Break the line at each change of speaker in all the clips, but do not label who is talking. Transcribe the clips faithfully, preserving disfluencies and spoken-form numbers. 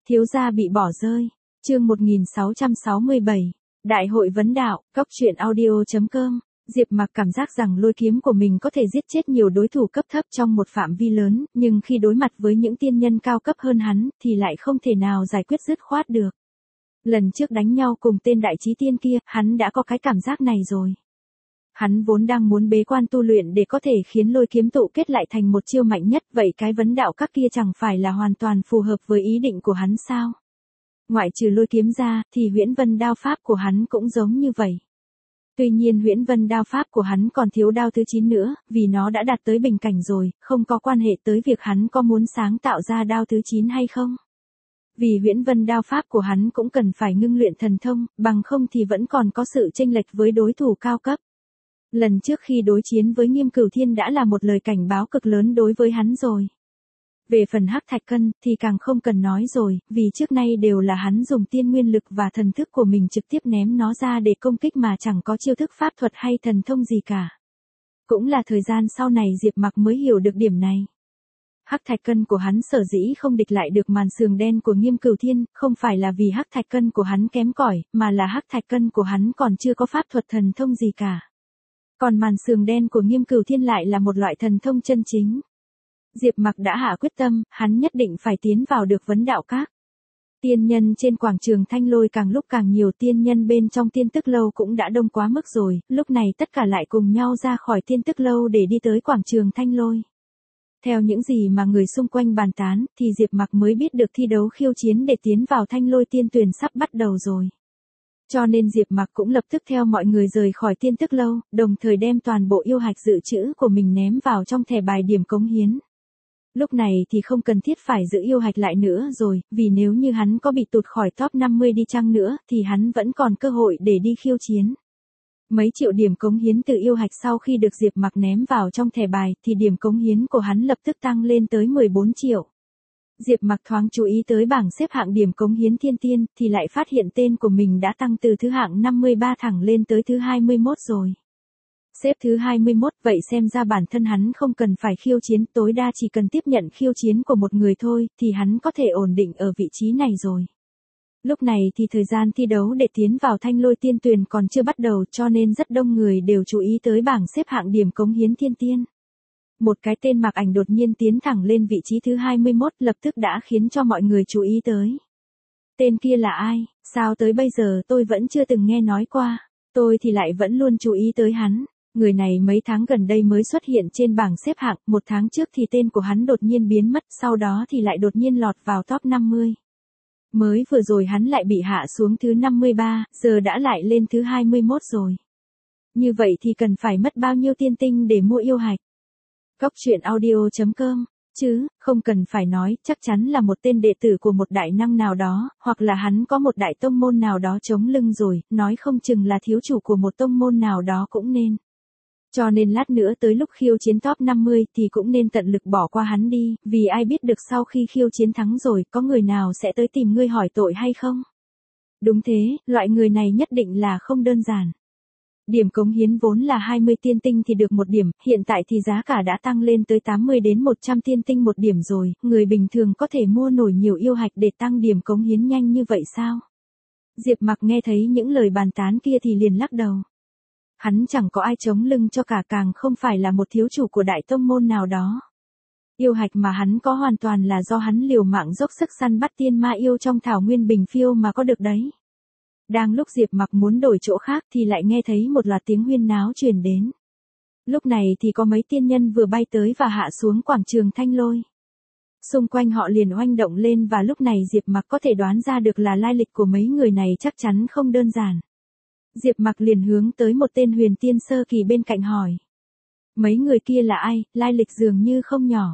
Thiếu gia bị bỏ rơi. Chương một nghìn sáu trăm sáu mươi bảy. Đại hội vấn đạo, cóc truyện audio chấm com. Diệp Mặc cảm giác rằng lôi kiếm của mình có thể giết chết nhiều đối thủ cấp thấp trong một phạm vi lớn, nhưng khi đối mặt với những tiên nhân cao cấp hơn hắn, thì lại không thể nào giải quyết dứt khoát được. Lần trước đánh nhau cùng tên đại chí tiên kia, hắn đã có cái cảm giác này rồi. Hắn vốn đang muốn bế quan tu luyện để có thể khiến lôi kiếm tụ kết lại thành một chiêu mạnh nhất, vậy cái vấn đạo các kia chẳng phải là hoàn toàn phù hợp với ý định của hắn sao? Ngoại trừ lôi kiếm ra, thì huyễn vân đao pháp của hắn cũng giống như vậy. Tuy nhiên huyễn vân đao pháp của hắn còn thiếu đao thứ chín nữa, vì nó đã đạt tới bình cảnh rồi, không có quan hệ tới việc hắn có muốn sáng tạo ra đao thứ chín hay không. Vì huyễn vân đao pháp của hắn cũng cần phải ngưng luyện thần thông, bằng không thì vẫn còn có sự chênh lệch với đối thủ cao cấp. Lần trước khi đối chiến với Nghiêm Cửu Thiên đã là một lời cảnh báo cực lớn đối với hắn rồi. Về phần hắc thạch cân, thì càng không cần nói rồi, vì trước nay đều là hắn dùng tiên nguyên lực và thần thức của mình trực tiếp ném nó ra để công kích mà chẳng có chiêu thức pháp thuật hay thần thông gì cả. Cũng là thời gian sau này Diệp Mặc mới hiểu được điểm này. Hắc thạch cân của hắn sở dĩ không địch lại được màn sườn đen của Nghiêm Cửu Thiên, không phải là vì hắc thạch cân của hắn kém cỏi, mà là hắc thạch cân của hắn còn chưa có pháp thuật thần thông gì cả. Còn màn sườn đen của Nghiêm Cửu Thiên lại là một loại thần thông chân chính. Diệp Mặc đã hạ quyết tâm, hắn nhất định phải tiến vào được vấn đạo các. Tiên nhân trên quảng trường Thanh Lôi càng lúc càng nhiều, tiên nhân bên trong Tiên Tức Lâu cũng đã đông quá mức rồi, lúc này tất cả lại cùng nhau ra khỏi Tiên Tức Lâu để đi tới quảng trường Thanh Lôi. Theo những gì mà người xung quanh bàn tán, thì Diệp Mặc mới biết được thi đấu khiêu chiến để tiến vào Thanh Lôi Tiên Tuyền sắp bắt đầu rồi. Cho nên Diệp Mặc cũng lập tức theo mọi người rời khỏi Tiên Tức Lâu, đồng thời đem toàn bộ yêu hạch dự trữ của mình ném vào trong thẻ bài điểm cống hiến. Lúc này thì không cần thiết phải giữ yêu hạch lại nữa rồi, vì nếu như hắn có bị tụt khỏi top năm mươi đi chăng nữa, thì hắn vẫn còn cơ hội để đi khiêu chiến. Mấy triệu điểm cống hiến từ yêu hạch sau khi được Diệp Mặc ném vào trong thẻ bài, thì điểm cống hiến của hắn lập tức tăng lên tới mười bốn triệu. Diệp Mặc thoáng chú ý tới bảng xếp hạng điểm cống hiến thiên tiên, thì lại phát hiện tên của mình đã tăng từ thứ hạng năm mươi ba thẳng lên tới thứ hai mươi mốt rồi. Xếp thứ hai mươi mốt, vậy xem ra bản thân hắn không cần phải khiêu chiến, tối đa chỉ cần tiếp nhận khiêu chiến của một người thôi, thì hắn có thể ổn định ở vị trí này rồi. Lúc này thì thời gian thi đấu để tiến vào Thanh Lôi Tiên Tuyền còn chưa bắt đầu, cho nên rất đông người đều chú ý tới bảng xếp hạng điểm cống hiến thiên tiên. Một cái tên mặc ảnh đột nhiên tiến thẳng lên vị trí thứ hai mươi mốt, lập tức đã khiến cho mọi người chú ý tới. Tên kia là ai, sao tới bây giờ tôi vẫn chưa từng nghe nói qua, tôi thì lại vẫn luôn chú ý tới hắn. Người này mấy tháng gần đây mới xuất hiện trên bảng xếp hạng, một tháng trước thì tên của hắn đột nhiên biến mất, sau đó thì lại đột nhiên lọt vào top năm mươi. Mới vừa rồi hắn lại bị hạ xuống thứ năm mươi ba, giờ đã lại lên thứ hai mươi mốt rồi. Như vậy thì cần phải mất bao nhiêu tiên tinh để mua yêu hạch? cóc truyện audio chấm com, chứ, không cần phải nói, chắc chắn là một tên đệ tử của một đại năng nào đó, hoặc là hắn có một đại tông môn nào đó chống lưng rồi, nói không chừng là thiếu chủ của một tông môn nào đó cũng nên. Cho nên lát nữa tới lúc khiêu chiến top năm mươi thì cũng nên tận lực bỏ qua hắn đi, vì ai biết được sau khi khiêu chiến thắng rồi, có người nào sẽ tới tìm ngươi hỏi tội hay không? Đúng thế, loại người này nhất định là không đơn giản. Điểm cống hiến vốn là hai mươi tiên tinh thì được một điểm, hiện tại thì giá cả đã tăng lên tới tám mươi đến một trăm tiên tinh một điểm rồi, người bình thường có thể mua nổi nhiều yêu hạch để tăng điểm cống hiến nhanh như vậy sao? Diệp Mặc nghe thấy những lời bàn tán kia thì liền lắc đầu. Hắn chẳng có ai chống lưng cho cả, càng không phải là một thiếu chủ của đại tông môn nào đó. Yêu hạch mà hắn có hoàn toàn là do hắn liều mạng dốc sức săn bắt tiên ma yêu trong thảo nguyên bình phiêu mà có được đấy. Đang lúc Diệp Mặc muốn đổi chỗ khác thì lại nghe thấy một loạt tiếng huyên náo truyền đến. Lúc này thì có mấy tiên nhân vừa bay tới và hạ xuống quảng trường Thanh Lôi. Xung quanh họ liền oanh động lên, và lúc này Diệp Mặc có thể đoán ra được là lai lịch của mấy người này chắc chắn không đơn giản. Diệp Mặc liền hướng tới một tên huyền tiên sơ kỳ bên cạnh hỏi. Mấy người kia là ai, lai lịch dường như không nhỏ.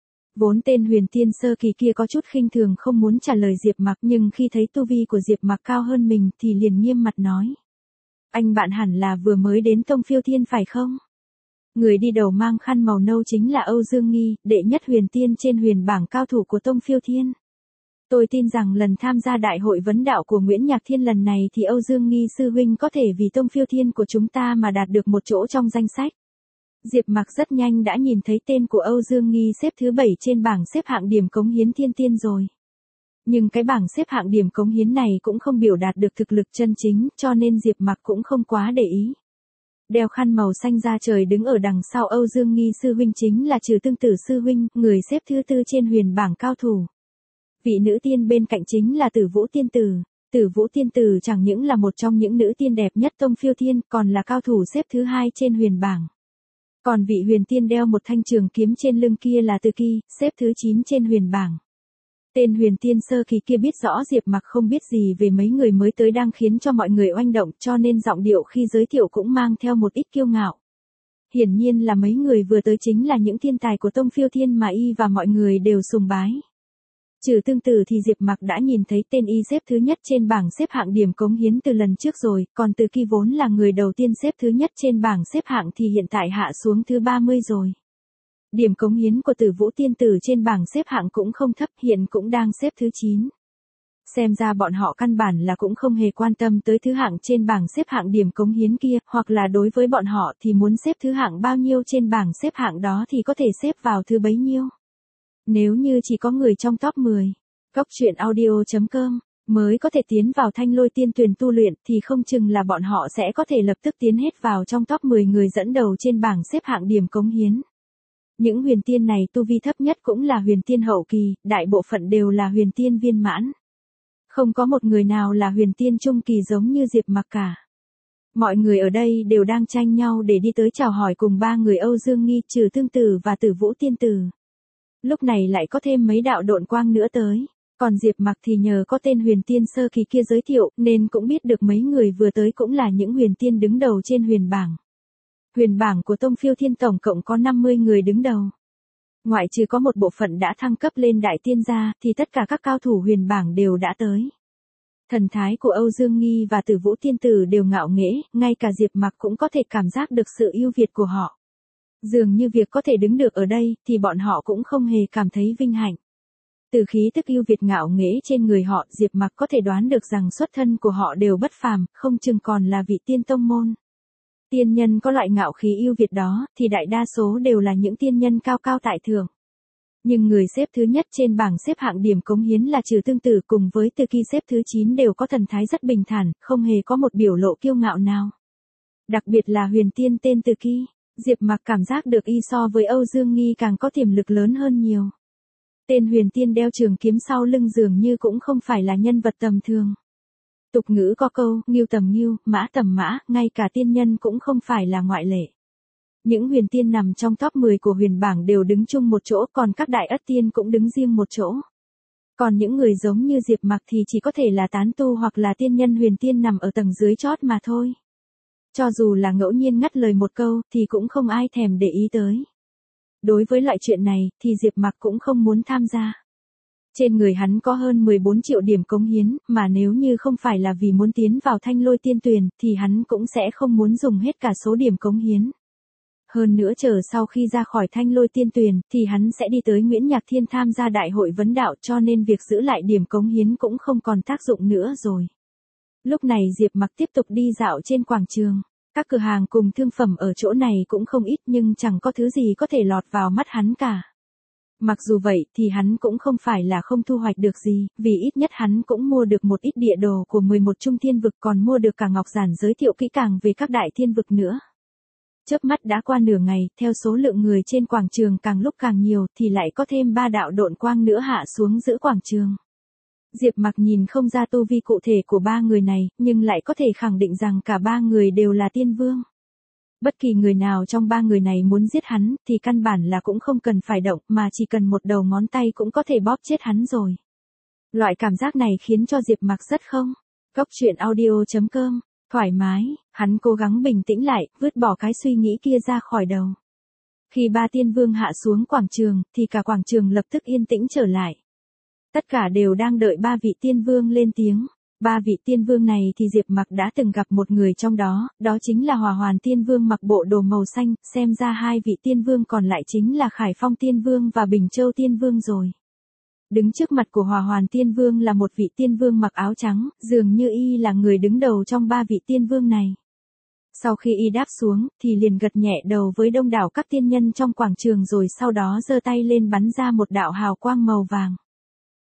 Vốn tên huyền tiên sơ kỳ kia có chút khinh thường không muốn trả lời Diệp Mặc, nhưng khi thấy tu vi của Diệp Mặc cao hơn mình thì liền nghiêm mặt nói. Anh bạn hẳn là vừa mới đến Tông Phiêu Thiên phải không? Người đi đầu mang khăn màu nâu chính là Âu Dương Nghi, đệ nhất huyền tiên trên huyền bảng cao thủ của Tông Phiêu Thiên. Tôi tin rằng lần tham gia đại hội vấn đạo của Nguyễn Nhạc Thiên lần này thì Âu Dương Nghi sư huynh có thể vì Tông Phiêu Thiên của chúng ta mà đạt được một chỗ trong danh sách. Diệp Mặc rất nhanh đã nhìn thấy tên của Âu Dương Nghi xếp thứ bảy trên bảng xếp hạng điểm cống hiến thiên tiên rồi. Nhưng cái bảng xếp hạng điểm cống hiến này cũng không biểu đạt được thực lực chân chính, cho nên Diệp Mặc cũng không quá để ý. Đeo khăn màu xanh da trời đứng ở đằng sau Âu Dương Nghi sư huynh chính là Trừ Tương Tử sư huynh, người xếp thứ tư trên huyền bảng cao thủ. Vị nữ tiên bên cạnh chính là Tử Vũ tiên tử. Tử Vũ tiên tử chẳng những là một trong những nữ tiên đẹp nhất tông phiêu thiên, còn là cao thủ xếp thứ hai trên huyền bảng. Còn vị huyền tiên đeo một thanh trường kiếm trên lưng kia là Từ Kỳ, xếp thứ chín trên huyền bảng. Tên huyền tiên sơ kỳ kia biết rõ Diệp Mặc không biết gì về mấy người mới tới đang khiến cho mọi người oanh động, cho nên giọng điệu khi giới thiệu cũng mang theo một ít kiêu ngạo. Hiển nhiên là mấy người vừa tới chính là những thiên tài của tông phiêu thiên mà y và mọi người đều sùng bái. Trừ Tương Tử thì Diệp Mặc đã nhìn thấy tên y xếp thứ nhất trên bảng xếp hạng điểm cống hiến từ lần trước rồi, còn Từ Kỳ vốn là người đầu tiên xếp thứ nhất trên bảng xếp hạng thì hiện tại hạ xuống thứ ba mươi rồi. Điểm cống hiến của Tử Vũ tiên tử trên bảng xếp hạng cũng không thấp, hiện cũng đang xếp thứ chín. Xem ra bọn họ căn bản là cũng không hề quan tâm tới thứ hạng trên bảng xếp hạng điểm cống hiến kia, hoặc là đối với bọn họ thì muốn xếp thứ hạng bao nhiêu trên bảng xếp hạng đó thì có thể xếp vào thứ bấy nhiêu. Nếu như chỉ có người trong top mười, cốc truyện audio chấm com, mới có thể tiến vào Thanh Lôi Tiên Tuyền tu luyện thì không chừng là bọn họ sẽ có thể lập tức tiến hết vào trong top mười người dẫn đầu trên bảng xếp hạng điểm cống hiến. Những huyền tiên này tu vi thấp nhất cũng là huyền tiên hậu kỳ, đại bộ phận đều là huyền tiên viên mãn. Không có một người nào là huyền tiên trung kỳ giống như Diệp Mặc cả. Mọi người ở đây đều đang tranh nhau để đi tới chào hỏi cùng ba người Âu Dương Nghi, Trừ Tương Tử và Tử Vũ tiên tử. Lúc này lại có thêm mấy đạo độn quang nữa tới. Còn Diệp Mặc thì nhờ có tên huyền tiên sơ kỳ kia giới thiệu nên cũng biết được mấy người vừa tới cũng là những huyền tiên đứng đầu trên huyền bảng. Huyền bảng của tông phiêu thiên tổng cộng có năm mươi người đứng đầu. Ngoại trừ có một bộ phận đã thăng cấp lên đại tiên gia thì tất cả các cao thủ huyền bảng đều đã tới. Thần thái của Âu Dương Nghi và Tử Vũ tiên tử đều ngạo nghễ, ngay cả Diệp Mặc cũng có thể cảm giác được sự ưu việt của họ. Dường như việc có thể đứng được ở đây thì bọn họ cũng không hề cảm thấy vinh hạnh. Từ khí tức ưu việt ngạo nghễ trên người họ, Diệp Mặc có thể đoán được rằng xuất thân của họ đều bất phàm, không chừng còn là vị tiên tông môn. Tiên nhân có loại ngạo khí ưu việt đó, thì đại đa số đều là những tiên nhân cao cao tại thượng. Nhưng người xếp thứ nhất trên bảng xếp hạng điểm cống hiến là Trừ Tương Tử cùng với Từ Kỳ xếp thứ chín đều có thần thái rất bình thản, không hề có một biểu lộ kiêu ngạo nào. Đặc biệt là huyền tiên tên Từ Kỳ, Diệp Mặc cảm giác được y so với Âu Dương Nghi càng có tiềm lực lớn hơn nhiều. Tên huyền tiên đeo trường kiếm sau lưng dường như cũng không phải là nhân vật tầm thường. Tục ngữ có câu, ngưu tầm ngưu, mã tầm mã, ngay cả tiên nhân cũng không phải là ngoại lệ. Những huyền tiên nằm trong top mười của huyền bảng đều đứng chung một chỗ, còn các đại ất tiên cũng đứng riêng một chỗ. Còn những người giống như Diệp Mặc thì chỉ có thể là tán tu hoặc là tiên nhân huyền tiên nằm ở tầng dưới chót mà thôi. Cho dù là ngẫu nhiên ngắt lời một câu thì cũng không ai thèm để ý tới. Đối với loại chuyện này thì Diệp Mặc cũng không muốn tham gia. Trên người hắn có hơn mười bốn triệu điểm cống hiến, mà nếu như không phải là vì muốn tiến vào Thanh Lôi Tiên Tuyền thì hắn cũng sẽ không muốn dùng hết cả số điểm cống hiến. Hơn nữa chờ sau khi ra khỏi Thanh Lôi Tiên Tuyền thì hắn sẽ đi tới Nguyễn Nhạc Thiên tham gia đại hội vấn đạo, cho nên việc giữ lại điểm cống hiến cũng không còn tác dụng nữa rồi. Lúc này Diệp Mặc tiếp tục đi dạo trên quảng trường. Các cửa hàng cùng thương phẩm ở chỗ này cũng không ít nhưng chẳng có thứ gì có thể lọt vào mắt hắn cả. Mặc dù vậy thì hắn cũng không phải là không thu hoạch được gì, vì ít nhất hắn cũng mua được một ít địa đồ của mười một trung thiên vực, còn mua được cả ngọc giản giới thiệu kỹ càng về các đại thiên vực nữa. Chớp mắt đã qua nửa ngày, theo số lượng người trên quảng trường càng lúc càng nhiều thì lại có thêm ba đạo độn quang nữa hạ xuống giữa quảng trường. Diệp Mặc nhìn không ra tu vi cụ thể của ba người này, nhưng lại có thể khẳng định rằng cả ba người đều là tiên vương. Bất kỳ người nào trong ba người này muốn giết hắn, thì căn bản là cũng không cần phải động, mà chỉ cần một đầu ngón tay cũng có thể bóp chết hắn rồi. Loại cảm giác này khiến cho Diệp Mặc rất không. Cốc truyện audio chấm com, thoải mái, hắn cố gắng bình tĩnh lại, vứt bỏ cái suy nghĩ kia ra khỏi đầu. Khi ba tiên vương hạ xuống quảng trường, thì cả quảng trường lập tức yên tĩnh trở lại. Tất cả đều đang đợi ba vị tiên vương lên tiếng. Ba vị tiên vương này thì Diệp Mặc đã từng gặp một người trong đó, đó chính là Hỏa Hoàn Tiên Vương mặc bộ đồ màu xanh, xem ra hai vị tiên vương còn lại chính là Khải Phong Tiên Vương và Bình Châu Tiên Vương rồi. Đứng trước mặt của Hỏa Hoàn Tiên Vương là một vị tiên vương mặc áo trắng, dường như y là người đứng đầu trong ba vị tiên vương này. Sau khi y đáp xuống, thì liền gật nhẹ đầu với đông đảo các tiên nhân trong quảng trường rồi sau đó giơ tay lên bắn ra một đạo hào quang màu vàng.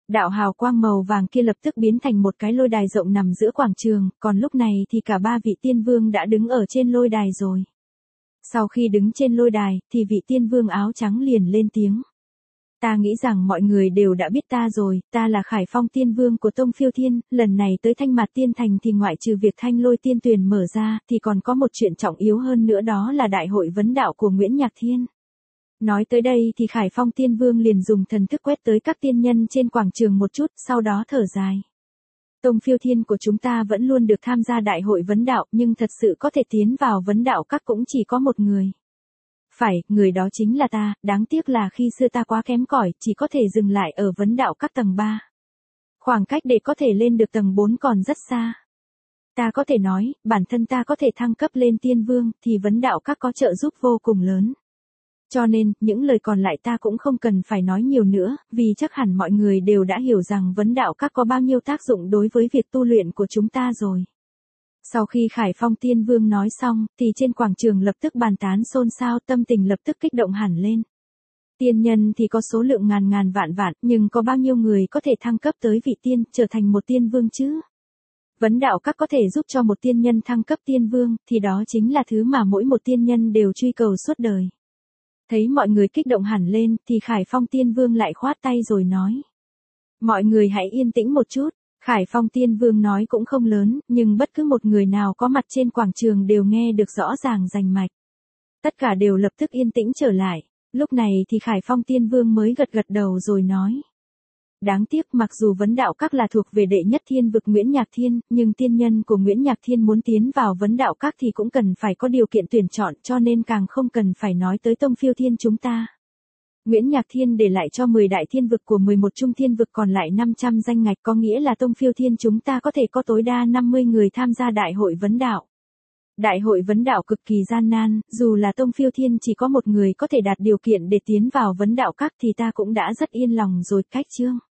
Đạo hào quang màu vàng kia lập tức biến thành một cái lôi đài rộng nằm giữa quảng trường, còn lúc này thì cả ba vị tiên vương đã đứng ở trên lôi đài rồi. Sau khi đứng trên lôi đài, thì vị tiên vương áo trắng liền lên tiếng. Ta nghĩ rằng mọi người đều đã biết ta rồi, ta là Khải Phong tiên vương của Tông Phiêu Thiên, lần này tới Thanh Mạt Tiên Thành thì ngoại trừ việc Thanh Lôi Tiên Tuyền mở ra, thì còn có một chuyện trọng yếu hơn nữa, đó là đại hội vấn đạo của Nguyễn Nhạc Thiên. Nói tới đây thì Khải Phong tiên vương liền dùng thần thức quét tới các tiên nhân trên quảng trường một chút, sau đó thở dài. Tông Phiêu Thiên của chúng ta vẫn luôn được tham gia đại hội vấn đạo, nhưng thật sự có thể tiến vào vấn đạo các cũng chỉ có một người. Phải, người đó chính là ta, đáng tiếc là khi xưa ta quá kém cỏi, chỉ có thể dừng lại ở vấn đạo các tầng ba. Khoảng cách để có thể lên được tầng bốn còn rất xa. Ta có thể nói, bản thân ta có thể thăng cấp lên tiên vương, thì vấn đạo các có trợ giúp vô cùng lớn. Cho nên, những lời còn lại ta cũng không cần phải nói nhiều nữa, vì chắc hẳn mọi người đều đã hiểu rằng vấn đạo các có bao nhiêu tác dụng đối với việc tu luyện của chúng ta rồi. Sau khi Khải Phong tiên vương nói xong, thì trên quảng trường lập tức bàn tán xôn xao, tâm tình lập tức kích động hẳn lên. Tiên nhân thì có số lượng ngàn ngàn vạn vạn, nhưng có bao nhiêu người có thể thăng cấp tới vị tiên, trở thành một tiên vương chứ? Vấn đạo các có thể giúp cho một tiên nhân thăng cấp tiên vương, thì đó chính là thứ mà mỗi một tiên nhân đều truy cầu suốt đời. Thấy mọi người kích động hẳn lên, thì Khải Phong tiên vương lại khoát tay rồi nói. Mọi người hãy yên tĩnh một chút. Khải Phong tiên vương nói cũng không lớn, nhưng bất cứ một người nào có mặt trên quảng trường đều nghe được rõ ràng rành mạch. Tất cả đều lập tức yên tĩnh trở lại. Lúc này thì Khải Phong tiên vương mới gật gật đầu rồi nói. Đáng tiếc, mặc dù vấn đạo các là thuộc về đệ nhất thiên vực Nguyễn Nhạc Thiên, nhưng tiên nhân của Nguyễn Nhạc Thiên muốn tiến vào vấn đạo các thì cũng cần phải có điều kiện tuyển chọn, cho nên càng không cần phải nói tới Tông Phiêu Thiên chúng ta. Nguyễn Nhạc Thiên để lại cho mười đại thiên vực của mười một trung thiên vực còn lại năm trăm danh ngạch, có nghĩa là Tông Phiêu Thiên chúng ta có thể có tối đa năm mươi người tham gia đại hội vấn đạo. Đại hội vấn đạo cực kỳ gian nan, dù là Tông Phiêu Thiên chỉ có một người có thể đạt điều kiện để tiến vào vấn đạo các thì ta cũng đã rất yên lòng rồi. Cách chương